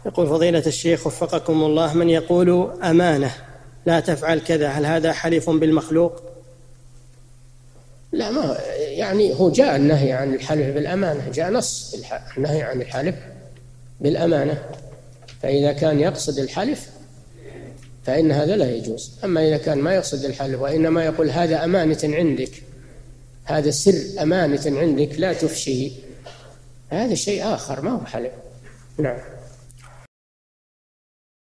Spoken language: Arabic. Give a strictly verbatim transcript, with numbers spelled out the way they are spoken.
يقول فضيلة الشيخ وفقكم الله، من يقول أمانة لا تفعل كذا، هل هذا حلف بالمخلوق؟ لا، ما يعني هو جاء النهي عن الحلف بالأمانة، جاء نص النهي عن الحلف بالأمانة، فإذا كان يقصد الحلف فإن هذا لا يجوز. أما إذا كان ما يقصد الحلف وإنما يقول هذا أمانة عندك، هذا سر أمانة عندك لا تفشي، هذا شيء آخر ما هو حلف. نعم.